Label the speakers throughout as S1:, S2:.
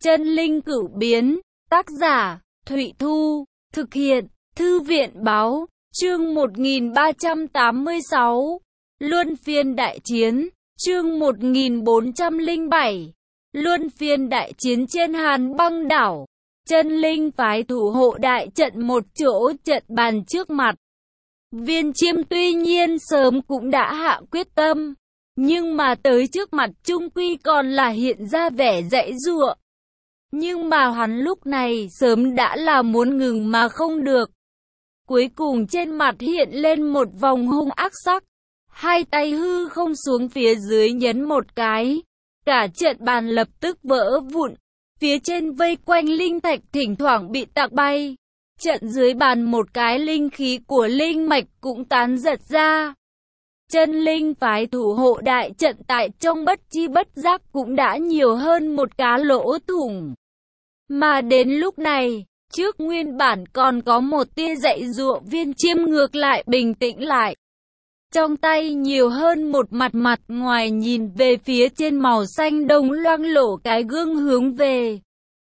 S1: Chân linh cửu biến, tác giả, Thụy Thu, thực hiện, Thư viện báo, chương 1386, Luân phiên đại chiến, chương 1407, Luân phiên đại chiến trên Hàn Băng đảo. Chân linh phái thủ hộ đại trận một chỗ trận bàn trước mặt. Viên Chiêm tuy nhiên sớm cũng đã hạ quyết tâm, nhưng mà tới trước mặt chung quy còn là hiện ra vẻ giãy giụa. Nhưng mà hắn lúc này sớm đã là muốn ngừng mà không được. Cuối cùng trên mặt hiện lên một vòng hung ác sắc, hai tay hư không xuống phía dưới nhấn một cái, cả trận bàn lập tức vỡ vụn. Phía trên vây quanh linh thạch thỉnh thoảng bị tạc bay. Trận dưới bàn một cái linh khí của linh mạch cũng tán giật ra. Chân linh phái thủ hộ đại trận tại trong bất chi bất giác cũng đã nhiều hơn một cá lỗ thủng. Mà đến lúc này, trước nguyên bản còn có một tia giãy giụa, Viên Chiêm ngược lại bình tĩnh lại. Trong tay nhiều hơn một mặt ngoài nhìn về phía trên màu xanh đồng loang lổ cái gương hướng về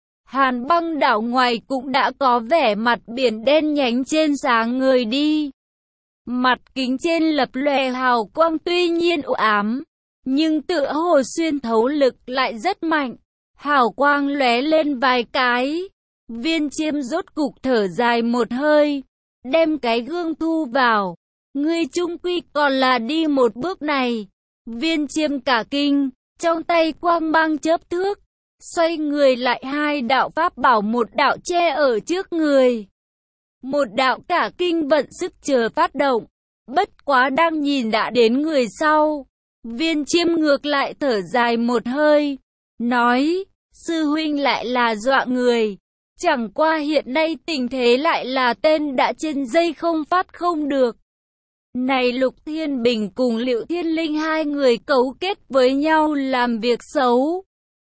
S1: Hàn Băng đảo ngoài cũng đã có vẻ mặt biển đen nhánh trên sáng ngời đi. Mặt kính trên lập lòe hào quang tuy nhiên u ám, nhưng tựa hồ xuyên thấu lực lại rất mạnh. Hào quang lóe lên vài cái. Viên Chiêm rốt cục thở dài một hơi, đem cái gương thu vào. Ngươi chung quy còn là đi một bước này. Viên Chiêm cả kinh, trong tay quang mang chớp thước, xoay người lại hai đạo pháp bảo, một đạo che ở trước người, một đạo cả kinh vận sức chờ phát động. Bất quá đang nhìn đã đến người sau, Viên Chiêm ngược lại thở dài một hơi, nói, sư huynh lại là dọa người. Chẳng qua hiện nay tình thế lại là tên đã trên dây không phát không được. Này Lục Thiên Bình cùng Liệu Thiên Linh hai người cấu kết với nhau làm việc xấu,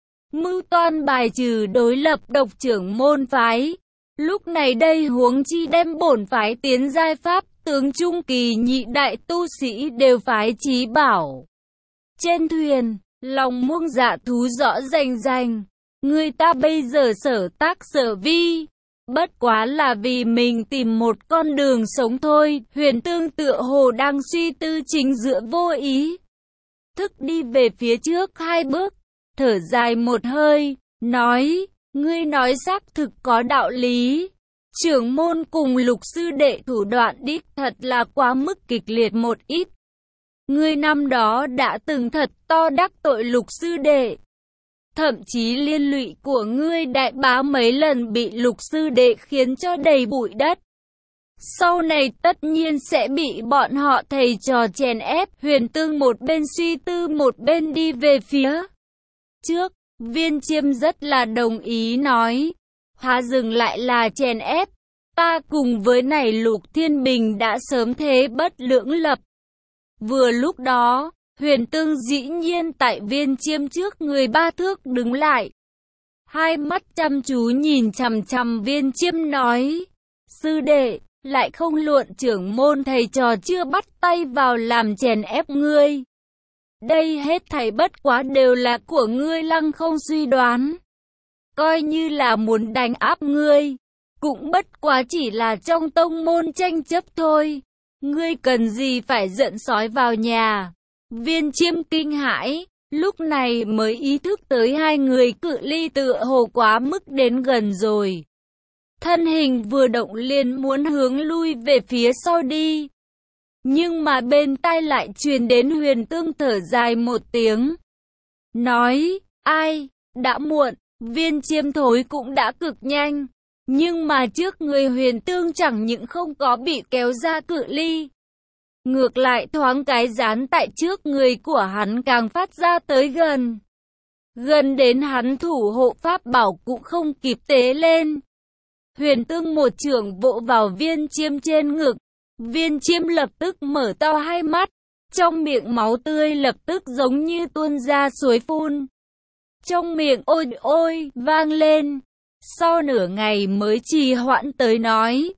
S1: mưu toan bài trừ đối lập độc trưởng môn phái. Lúc này đây huống chi đem bổn phái tiến giai pháp tướng trung kỳ nhị đại tu sĩ đều phái chí bảo. Trên thuyền, lòng muông dạ thú rõ rành. Người ta bây giờ sở tác sở vi, bất quá là vì mình tìm một con đường sống thôi. Huyền Tương tựa hồ đang suy tư chính giữa vô ý thức đi về phía trước hai bước, thở dài một hơi, nói, ngươi nói xác thực có đạo lý. Trưởng môn cùng Lục sư đệ thủ đoạn đích thật là quá mức kịch liệt một ít. Ngươi năm đó đã từng thật to đắc tội Lục sư đệ. Thậm chí liên lụy của ngươi đại bá mấy lần bị Lục sư đệ khiến cho đầy bụi đất. Sau này tất nhiên sẽ bị bọn họ thầy trò chèn ép. Huyền Tương một bên suy tư một bên đi về phía trước. Viên Chiêm rất là đồng ý nói, há dừng lại là chèn ép. Ta cùng với này Lục Thiên Bình đã sớm thế bất lưỡng lập. Vừa lúc đó, Huyền Tương dĩ nhiên tại Viên Chiêm trước người ba thước đứng lại. Hai mắt chăm chú nhìn chằm chằm Viên Chiêm nói, sư đệ, lại không luận trưởng môn thầy trò chưa bắt tay vào làm chèn ép ngươi. Đây hết thảy bất quá đều là của ngươi lăng không suy đoán. Coi như là muốn đánh áp ngươi, cũng bất quá chỉ là trong tông môn tranh chấp thôi. Ngươi cần gì phải giận sói vào nhà. Viên Chiêm kinh hãi, lúc này mới ý thức tới hai người cự ly tựa hồ quá mức đến gần rồi. Thân hình vừa động liền muốn hướng lui về phía sau đi. Nhưng mà bên tai lại truyền đến Huyền Tương thở dài một tiếng. Nói, ai, đã muộn. Viên Chiêm thối cũng đã cực nhanh. Nhưng mà trước người Huyền Tương chẳng những không có bị kéo ra cự ly, ngược lại thoáng cái dán tại trước người của hắn càng phát ra tới gần. Gần đến hắn thủ hộ pháp bảo cũng không kịp tế lên. Huyền Tương một chưởng vỗ vào Viên Chiêm trên ngực. Viên Chiêm lập tức mở to hai mắt. Trong miệng máu tươi lập tức giống như tuôn ra suối phun. Trong miệng ôi ôi vang lên. Sau nửa ngày mới trì hoãn tới nói,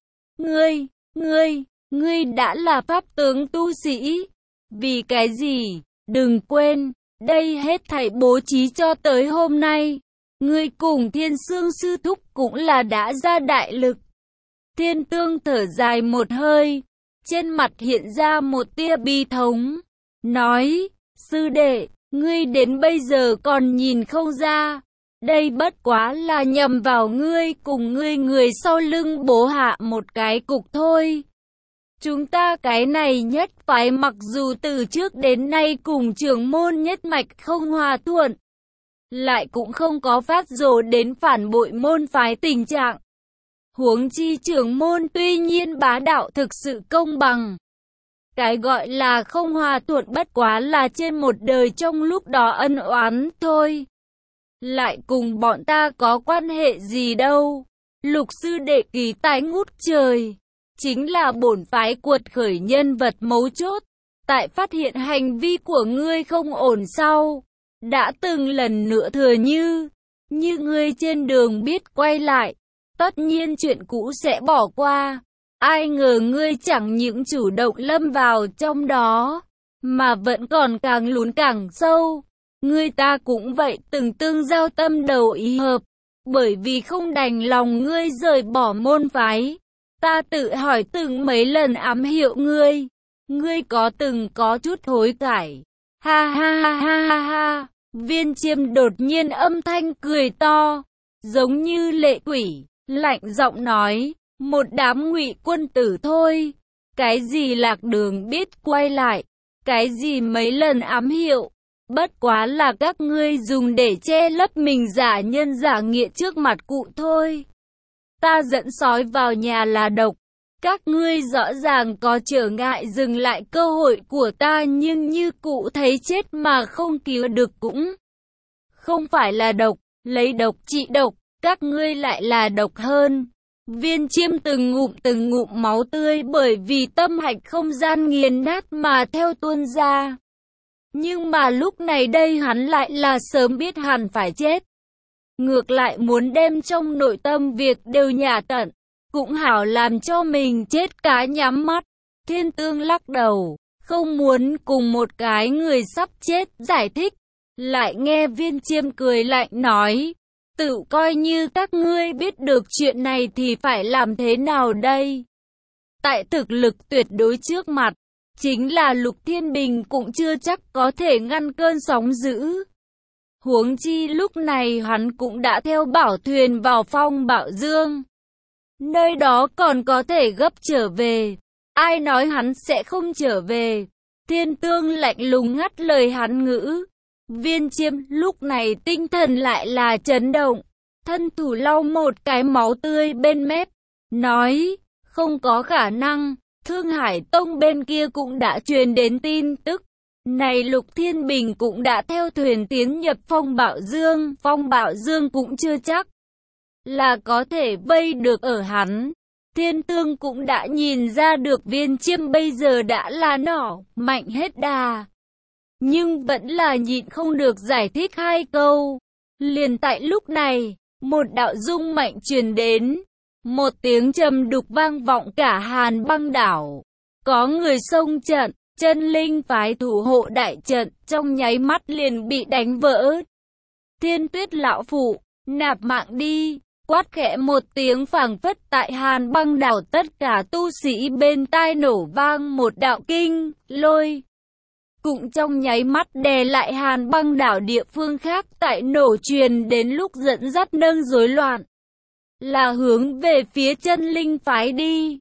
S1: Ngươi đã là pháp tướng tu sĩ. Vì cái gì? Đừng quên, đây hết thảy bố trí cho tới hôm nay. ngươi cùng Thiên Sương sư thúc cũng là đã ra đại lực. Thiên Tương thở dài một hơi, trên mặt hiện ra một tia bi thống, nói, sư đệ, ngươi đến bây giờ còn nhìn không ra, đây bất quá là nhầm vào ngươi cùng ngươi người sau lưng bố hạ một cái cục thôi. Chúng ta cái này nhất phái mặc dù từ trước đến nay cùng trưởng môn nhất mạch không hòa thuận, lại cũng không có phát rồ đến phản bội môn phái tình trạng. Huống chi trưởng môn tuy nhiên bá đạo thực sự công bằng. Cái gọi là không hòa thuận bất quá là trên một đời trong lúc đó ân oán thôi. Lại cùng bọn ta có quan hệ gì đâu. Lục sư đệ kỳ tài ngút trời, chính là bổn phái cuột khởi nhân vật mấu chốt. Tại phát hiện hành vi của ngươi không ổn sau, đã từng lần nữa thừa như ngươi trên đường biết quay lại, tất nhiên chuyện cũ sẽ bỏ qua. Ai ngờ ngươi chẳng những chủ động lâm vào trong đó, mà vẫn còn càng lún càng sâu. Ngươi ta cũng vậy, từng tương giao tâm đầu ý hợp, bởi vì không đành lòng ngươi rời bỏ môn phái. Ta tự hỏi từng mấy lần ám hiệu ngươi, ngươi có từng có chút hối cải. Ha ha ha ha ha ha. Viên Chiêm đột nhiên âm thanh cười to, giống như lệ quỷ, lạnh giọng nói, một đám ngụy quân tử thôi. Cái gì lạc đường biết quay lại, cái gì mấy lần ám hiệu, bất quá là các ngươi dùng để che lấp mình giả nhân giả nghĩa trước mặt cụ thôi. Ta dẫn sói vào nhà là độc, các ngươi rõ ràng có trở ngại dừng lại cơ hội của ta, nhưng như cụ thấy chết mà không cứu được cũng không phải là độc, lấy độc trị độc, các ngươi lại là độc hơn. Viên Chiêm từng ngụm máu tươi bởi vì tâm hạch không gian nghiền nát mà theo tuôn ra. Nhưng mà lúc này đây hắn lại là sớm biết hẳn phải chết. Ngược lại muốn đem trong nội tâm việc đều nhả tận, cũng hảo làm cho mình chết cá nhắm mắt. Thiên Tương lắc đầu, không muốn cùng một cái người sắp chết giải thích. Lại nghe Viên Chiêm cười lạnh nói, tự coi như các ngươi biết được chuyện này thì phải làm thế nào đây? Tại thực lực tuyệt đối trước mặt, chính là Lục Thiên Bình cũng chưa chắc có thể ngăn cơn sóng dữ. Huống chi lúc này hắn cũng đã theo bảo thuyền vào Phong Bạo Dương. Nơi đó còn có thể gấp trở về. Ai nói hắn sẽ không trở về? Thiên Tương lạnh lùng ngắt lời hắn ngữ. Viên Chiêm lúc này tinh thần lại là chấn động, thân thủ lau một cái máu tươi bên mép, nói, không có khả năng, Thương Hải Tông bên kia cũng đã truyền đến tin tức. Này Lục Thiên Bình cũng đã theo thuyền tiến nhập Phong Bạo Dương cũng chưa chắc là có thể vây được ở hắn. Thiên Tương cũng đã nhìn ra được Viên Chiêm bây giờ đã là nỏ mạnh hết đà, nhưng vẫn là nhịn không được giải thích hai câu. Liền tại lúc này, một đạo rung mạnh truyền đến, một tiếng trầm đục vang vọng cả Hàn Băng đảo. Có người xông trận, Chân Linh phái thủ hộ đại trận trong nháy mắt liền bị đánh vỡ. Thiên Tuyết lão phụ, nạp mạng đi, quát khẽ một tiếng phảng phất tại Hàn Băng đảo tất cả tu sĩ bên tai nổ vang một đạo kinh lôi. Cũng trong nháy mắt đè lại Hàn Băng đảo địa phương khác tại nổ truyền đến lúc dẫn dắt nâng rối loạn. Là hướng về phía Chân Linh phái đi.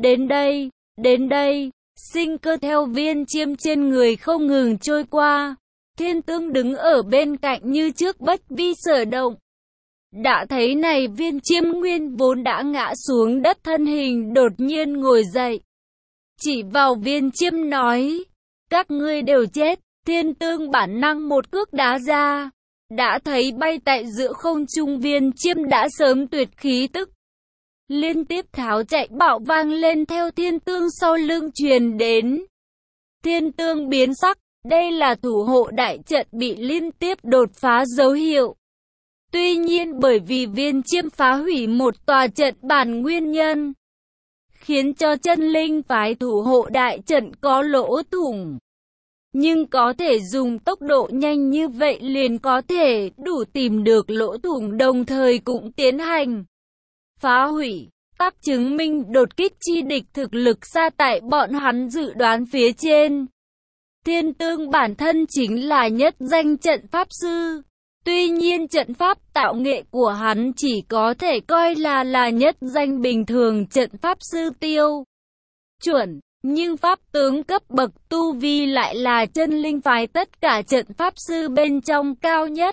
S1: Đến đây, sinh cơ theo Viên Chiêm trên người không ngừng trôi qua. Thiên Tương đứng ở bên cạnh như trước bất vi sở động. Đã thấy này Viên Chiêm nguyên vốn đã ngã xuống đất thân hình đột nhiên ngồi dậy. Chỉ vào Viên Chiêm nói, các ngươi đều chết. Thiên Tương bản năng một cước đá ra. Đã thấy bay tại giữa không trung Viên Chiêm đã sớm tuyệt khí tức. Liên tiếp tháo chạy bạo vang lên theo Thiên Tương sau lưng truyền đến. Thiên Tương biến sắc, đây là thủ hộ đại trận bị liên tiếp đột phá dấu hiệu. Tuy nhiên bởi vì Viên Chiêm phá hủy một tòa trận bản nguyên nhân, khiến cho Chân Linh phái thủ hộ đại trận có lỗ thủng. Nhưng có thể dùng tốc độ nhanh như vậy liền có thể đủ tìm được lỗ thủng đồng thời cũng tiến hành phá hủy. Tác chứng minh đột kích chi địch thực lực xa tại bọn hắn dự đoán phía trên. Thiên Tương bản thân chính là nhất danh trận pháp sư. Tuy nhiên trận pháp tạo nghệ của hắn chỉ có thể coi là nhất danh bình thường trận pháp sư tiêu chuẩn. Nhưng pháp tướng cấp bậc tu vi lại là chân linh phái tất cả trận pháp sư bên trong cao nhất.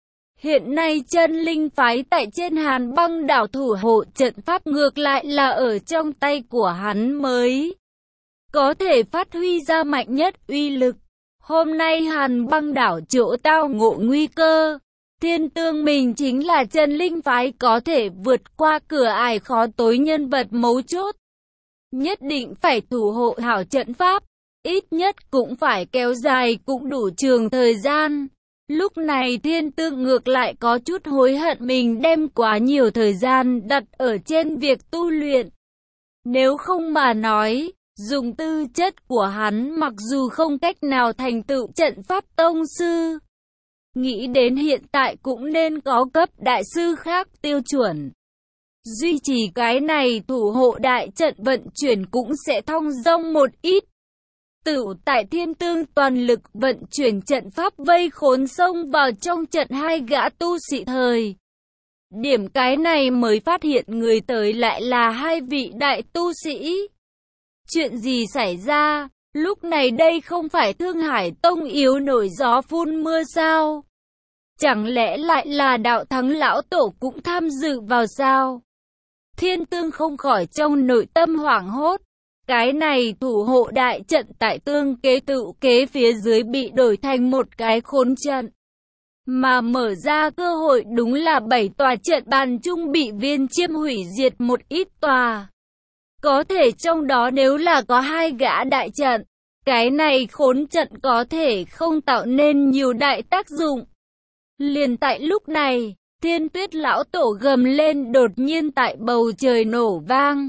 S1: Hiện nay chân linh phái tại trên Hàn Băng đảo thủ hộ trận pháp ngược lại là ở trong tay của hắn mới có thể phát huy ra mạnh nhất uy lực. Hôm nay Hàn Băng đảo chỗ tao ngộ nguy cơ. Thiên Tương mình chính là chân linh phái có thể vượt qua cửa ải khó tối nhân vật mấu chốt. Nhất định phải thủ hộ hảo trận pháp, ít nhất cũng phải kéo dài cũng đủ trường thời gian. Lúc này Thiên Tương ngược lại có chút hối hận mình đem quá nhiều thời gian đặt ở trên việc tu luyện. Nếu không mà nói, dùng tư chất của hắn mặc dù không cách nào thành tựu trận pháp tông sư, nghĩ đến hiện tại cũng nên có cấp đại sư khác tiêu chuẩn. Duy trì cái này thủ hộ đại trận vận chuyển cũng sẽ thong dong một ít. Tựu tại Thiên Tương toàn lực vận chuyển trận pháp vây khốn xông vào trong trận hai gã tu sĩ thời điểm cái này mới phát hiện người tới lại là hai vị đại tu sĩ. Chuyện gì xảy ra? Lúc này đây không phải Thương Hải Tông yếu nổi gió phun mưa sao? Chẳng lẽ lại là Đạo Thắng lão tổ cũng tham dự vào sao? Thiên Tương không khỏi trong nội tâm hoảng hốt. Cái này thủ hộ đại trận tại tương kế tự kế phía dưới bị đổi thành một cái khốn trận. Mà mở ra cơ hội đúng là 7 tòa trận bàn chung bị Viên Chiêm hủy diệt một ít tòa. Có thể trong đó nếu là có 2 gã đại trận, cái này khốn trận có thể không tạo nên nhiều đại tác dụng. Liền tại lúc này, Thiên Tuyết lão tổ gầm lên đột nhiên tại bầu trời nổ vang.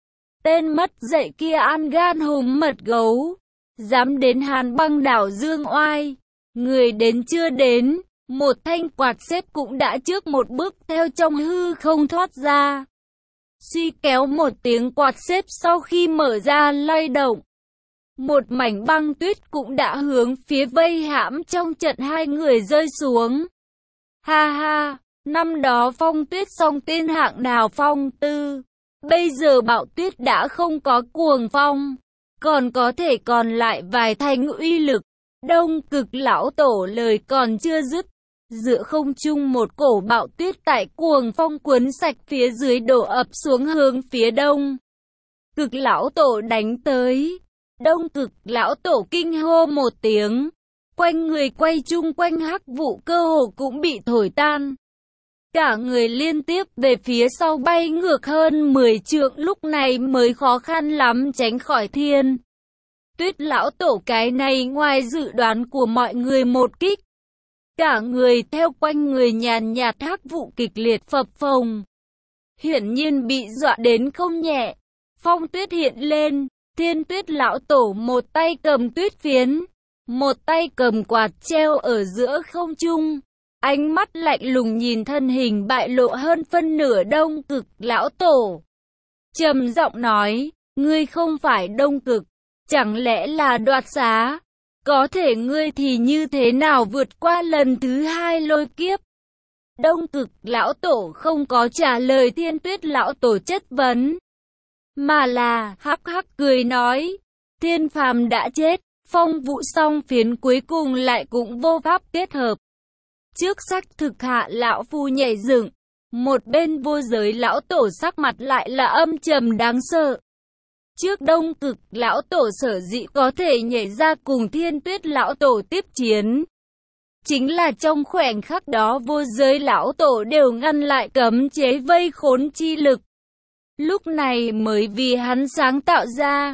S1: Tên mất dạy kia ăn gan hùm mật gấu, dám đến Hàn Băng đảo dương oai. Người đến chưa đến, một thanh quạt xếp cũng đã trước một bước theo trong hư không thoát ra. Suy kéo một tiếng quạt xếp sau khi mở ra lay động. Một mảnh băng tuyết cũng đã hướng phía vây hãm trong trận hai người rơi xuống. Ha ha, năm đó phong tuyết song tiên hạng nào phong tư. Bây giờ bão tuyết đã không có cuồng phong, còn có thể còn lại vài thành uy lực. Đông Cực lão tổ lời còn chưa dứt, giữa không trung một cổ bão tuyết tại cuồng phong cuốn sạch phía dưới đổ ập xuống hướng phía Đông Cực lão tổ đánh tới. Đông Cực lão tổ kinh hô một tiếng, quanh người quay chung quanh hắc vụ cơ hồ cũng bị thổi tan. Cả người liên tiếp về phía sau bay ngược hơn 10 trượng, lúc này mới khó khăn lắm tránh khỏi Thiên Tuyết lão tổ. Cái này ngoài dự đoán của mọi người một kích. Cả người theo quanh người nhàn nhạt hắc vụ kịch liệt phập phồng. Hiển nhiên bị dọa đến không nhẹ. Phong tuyết hiện lên, Thiên Tuyết lão tổ một tay cầm tuyết phiến, một tay cầm quạt treo ở giữa không trung. Ánh mắt lạnh lùng nhìn thân hình bại lộ hơn phân nửa Đông Cực lão tổ. Trầm giọng nói, ngươi không phải Đông Cực, chẳng lẽ là Đoạt Xá? Có thể ngươi thì như thế nào vượt qua lần thứ 2 lôi kiếp? Đông Cực lão tổ không có trả lời Thiên Tuyết lão tổ chất vấn, mà là hắc hắc cười nói, Thiên Phàm đã chết, phong vụ song phiến cuối cùng lại cũng vô pháp kết hợp. Trước sắc thực hạ lão phu nhảy dựng, một bên vô giới lão tổ sắc mặt lại là âm trầm đáng sợ. Trước Đông Cực lão tổ sở dĩ có thể nhảy ra cùng Thiên Tuyết lão tổ tiếp chiến, chính là trong khoảnh khắc đó vô giới lão tổ đều ngăn lại cấm chế vây khốn chi lực. Lúc này mới vì hắn sáng tạo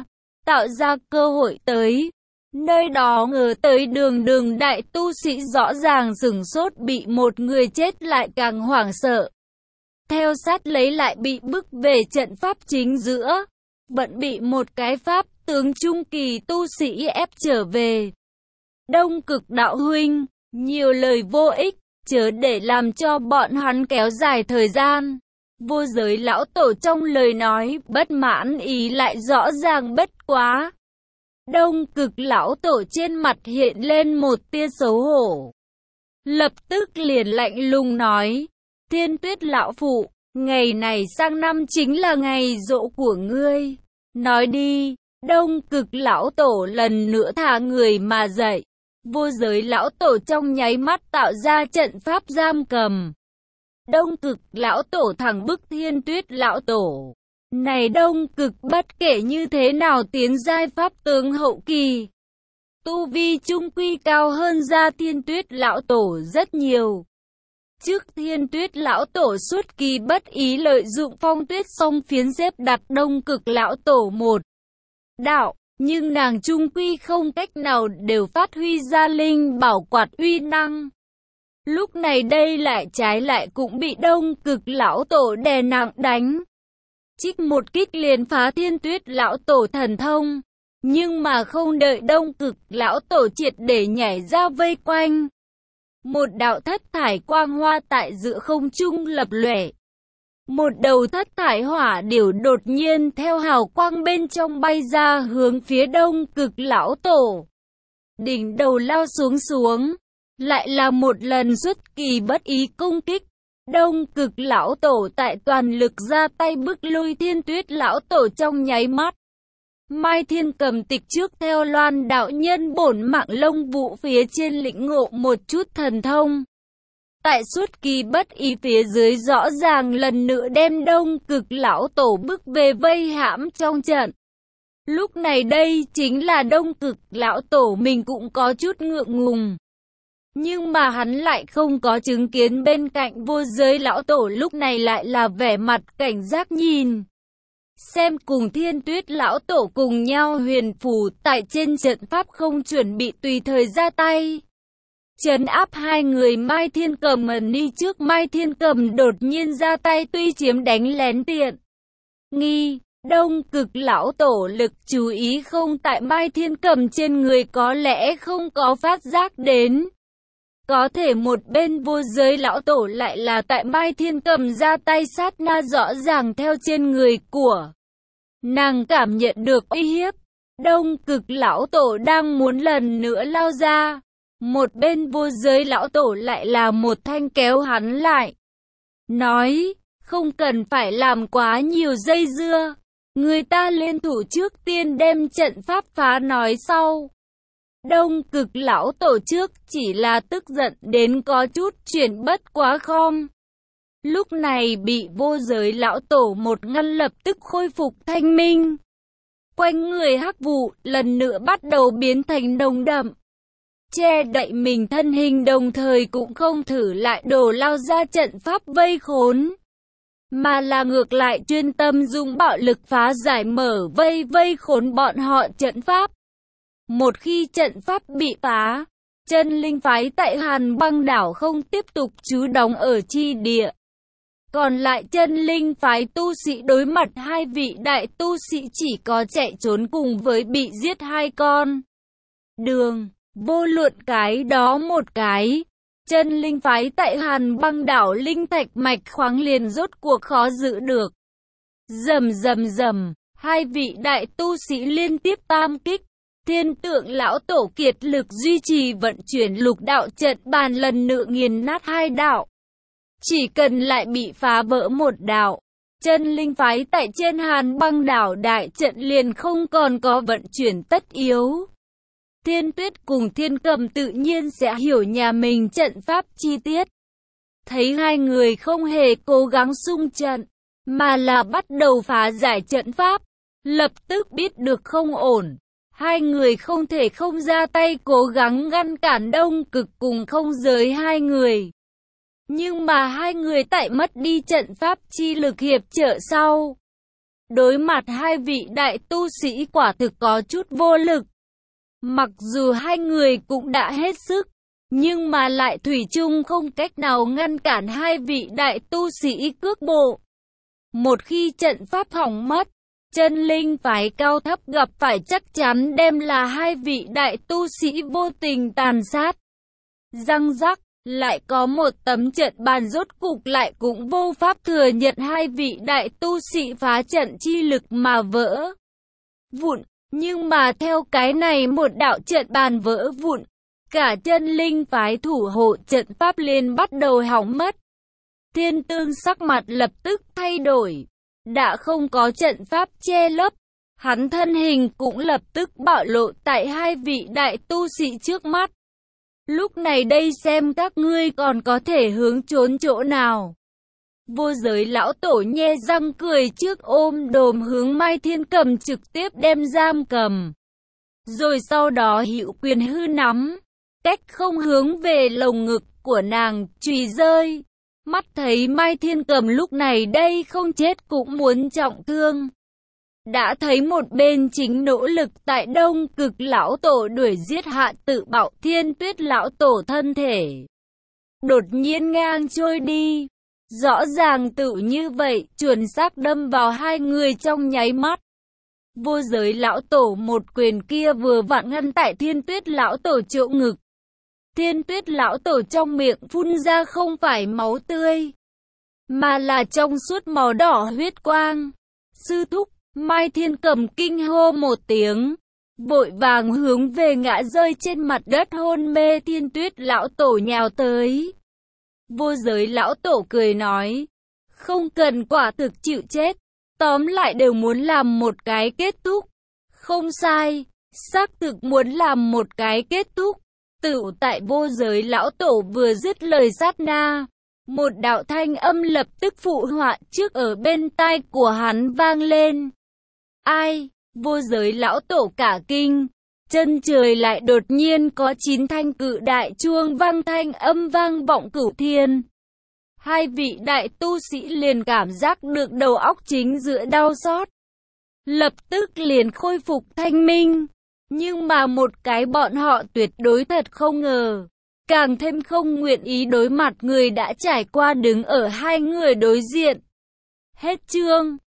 S1: ra cơ hội tới. Nơi đó ngờ tới đường đại tu sĩ rõ ràng sửng sốt, bị một người chết lại càng hoảng sợ. Theo sát lấy lại bị bức về trận pháp chính giữa, vẫn bị một cái pháp tướng trung kỳ tu sĩ ép trở về. Đông Cực đạo huynh, nhiều lời vô ích, chớ để làm cho bọn hắn kéo dài thời gian. Vô Giới lão tổ trong lời nói, bất mãn ý lại rõ ràng bất quá. Đông Cực lão tổ trên mặt hiện lên một tia xấu hổ. Lập tức liền lạnh lùng nói, Thiên Tuyết lão phụ, ngày này sang năm chính là ngày giỗ của ngươi. Nói đi. Đông Cực lão tổ lần nữa thả người mà dậy. Vô Giới lão tổ trong nháy mắt tạo ra trận pháp giam cầm. Đông Cực lão tổ thẳng bức Thiên Tuyết lão tổ. Này Đông Cực bất kể như thế nào tiến giai pháp tướng hậu kỳ, tu vi trung quy cao hơn ra Thiên Tuyết lão tổ rất nhiều. Trước Thiên Tuyết lão tổ xuất kỳ bất ý lợi dụng phong tuyết song phiến xếp đặt Đông Cực lão tổ một đạo, nhưng nàng trung quy không cách nào đều phát huy ra linh bảo quạt uy năng. Lúc này đây lại trái lại cũng bị Đông Cực lão tổ đè nặng đánh. Trích một kích liền phá Thiên Tuyết lão tổ thần thông, nhưng mà không đợi Đông Cực lão tổ triệt để nhảy ra vây quanh. Một đạo thất thải quang hoa tại giữa không trung lập lòe. Một đầu thất thải hỏa điểu đột nhiên theo hào quang bên trong bay ra hướng phía Đông Cực lão tổ. Đỉnh đầu lao xuống, lại là một lần xuất kỳ bất ý công kích. Đông Cực lão tổ tại toàn lực ra tay bức lui Thiên Tuyết lão tổ trong nháy mắt. Mai Thiên cầm tịch trước theo Loan đạo nhân bổn mạng lông vũ phía trên lĩnh ngộ một chút thần thông. Tại xuất kỳ bất ý phía dưới rõ ràng lần nữa đem Đông Cực lão tổ bức về vây hãm trong trận. Lúc này đây chính là Đông Cực lão tổ mình cũng có chút ngượng ngùng. Nhưng mà hắn lại không có chứng kiến bên cạnh Vô Giới lão tổ lúc này lại là vẻ mặt cảnh giác nhìn. Xem cùng Thiên Tuyết lão tổ cùng nhau huyền phù tại trên trận pháp không chuẩn bị tùy thời ra tay. Trấn áp hai người Mai Thiên cầm đi trước Mai Thiên cầm đột nhiên ra tay tuy chiếm đánh lén tiện nghi. Đông Cực lão tổ lực chú ý không tại Mai Thiên cầm trên người có lẽ không có phát giác đến. Có thể một bên Vô Giới lão tổ lại là tại Mai Thiên cầm ra tay sát na rõ ràng theo trên người của nàng cảm nhận được uy hiếp. Đông Cực lão tổ đang muốn lần nữa lao ra. Một bên Vô Giới lão tổ lại là một thanh kéo hắn lại. Nói, không cần phải làm quá nhiều dây dưa. Người ta liên thủ trước tiên đem trận pháp phá nói sau. Đông Cực lão tổ trước chỉ là tức giận đến có chút chuyển bất quá khom. Lúc này bị Vô Giới lão tổ một ngăn lập tức khôi phục thanh minh. Quanh người hắc vụ lần nữa bắt đầu biến thành nồng đậm. Che đậy mình thân hình đồng thời cũng không thử lại đổ lao ra trận pháp vây khốn. Mà là ngược lại chuyên tâm dùng bạo lực phá giải mở vây khốn bọn họ trận pháp. Một khi trận pháp bị phá, chân linh phái tại Hàn Băng đảo không tiếp tục trú đóng ở chi địa. Còn lại chân linh phái tu sĩ đối mặt hai vị đại tu sĩ chỉ có chạy trốn cùng với bị giết hai con đường. Vô luận cái đó một cái, chân linh phái tại Hàn Băng đảo linh thạch mạch khoáng liền rốt cuộc khó giữ được. Rầm, hai vị đại tu sĩ liên tiếp tam kích. Thiên Tượng lão tổ kiệt lực duy trì vận chuyển lục đạo trận bàn lần nữa nghiền nát hai đạo. Chỉ cần lại bị phá vỡ một đạo, chân linh phái tại trên Hàn Băng đảo đại trận liền không còn có vận chuyển tất yếu. Thiên Tuyết cùng Thiên Cầm tự nhiên sẽ hiểu nhà mình trận pháp chi tiết. Thấy hai người không hề cố gắng xung trận, mà là bắt đầu phá giải trận pháp, lập tức biết được không ổn. Hai người không thể không ra tay cố gắng ngăn cản Đông Cực cùng không giới hai người. Nhưng mà hai người tại mất đi trận pháp chi lực hiệp trợ sau. Đối mặt hai vị đại tu sĩ quả thực có chút vô lực. Mặc dù hai người cũng đã hết sức, nhưng mà lại thủy chung không cách nào ngăn cản hai vị đại tu sĩ cước bộ. Một khi trận pháp hỏng mất, Chân linh phái cao thấp gặp phải chắc chắn đem là hai vị đại tu sĩ vô tình tàn sát. Răng rắc, lại có một tấm trận bàn rốt cục lại cũng vô pháp thừa nhận hai vị đại tu sĩ phá trận chi lực mà vỡ vụn. Nhưng mà theo cái này một đạo trận bàn vỡ vụn, cả chân linh phái thủ hộ trận pháp liền bắt đầu hỏng mất. Thiên Tương sắc mặt lập tức thay đổi. Đã không có trận pháp che lấp, hắn thân hình cũng lập tức bạo lộ tại hai vị đại tu sĩ trước mắt. Lúc này đây xem các ngươi còn có thể hướng trốn chỗ nào. Vô Giới lão tổ nhe răng cười trước ôm đồm hướng Mai Thiên Cầm trực tiếp đem giam cầm. Rồi sau đó hữu quyền hư nắm, cách không hướng về lồng ngực của nàng chùy rơi. Mắt thấy Mai Thiên Cầm lúc này đây không chết cũng muốn trọng thương. Đã thấy một bên chính nỗ lực tại Đông Cực lão tổ đuổi giết Hạ Tự Bạo Thiên Tuyết lão tổ thân thể đột nhiên ngang trôi đi. Rõ ràng tự như vậy, chuẩn xác đâm vào hai người trong nháy mắt. Vô Giới lão tổ một quyền kia vừa vặn ngăn tại Thiên Tuyết lão tổ chỗ ngực. Thiên Tuyết lão tổ trong miệng phun ra không phải máu tươi, mà là trong suốt màu đỏ huyết quang. Sư thúc, Mai Thiên Cầm kinh hô một tiếng, vội vàng hướng về ngã rơi trên mặt đất hôn mê Thiên Tuyết lão tổ nhào tới. Vô Giới lão tổ cười nói, không cần quả thực chịu chết, tóm lại đều muốn làm một cái kết thúc. Không sai, xác thực muốn làm một cái kết thúc. Tựu tại Vô Giới lão tổ vừa dứt lời sát na, một đạo thanh âm lập tức phụ họa trước ở bên tai của hắn vang lên. Ai? Vô Giới lão tổ cả kinh, chân trời lại đột nhiên có 9 thanh cự đại chuông vang thanh âm vang vọng cửu thiên. Hai vị đại tu sĩ liền cảm giác được đầu óc chính giữa đau xót, lập tức liền khôi phục thanh minh. Nhưng mà một cái bọn họ tuyệt đối thật không ngờ, càng thêm không nguyện ý đối mặt người đã trải qua đứng ở hai người đối diện. Hết chương.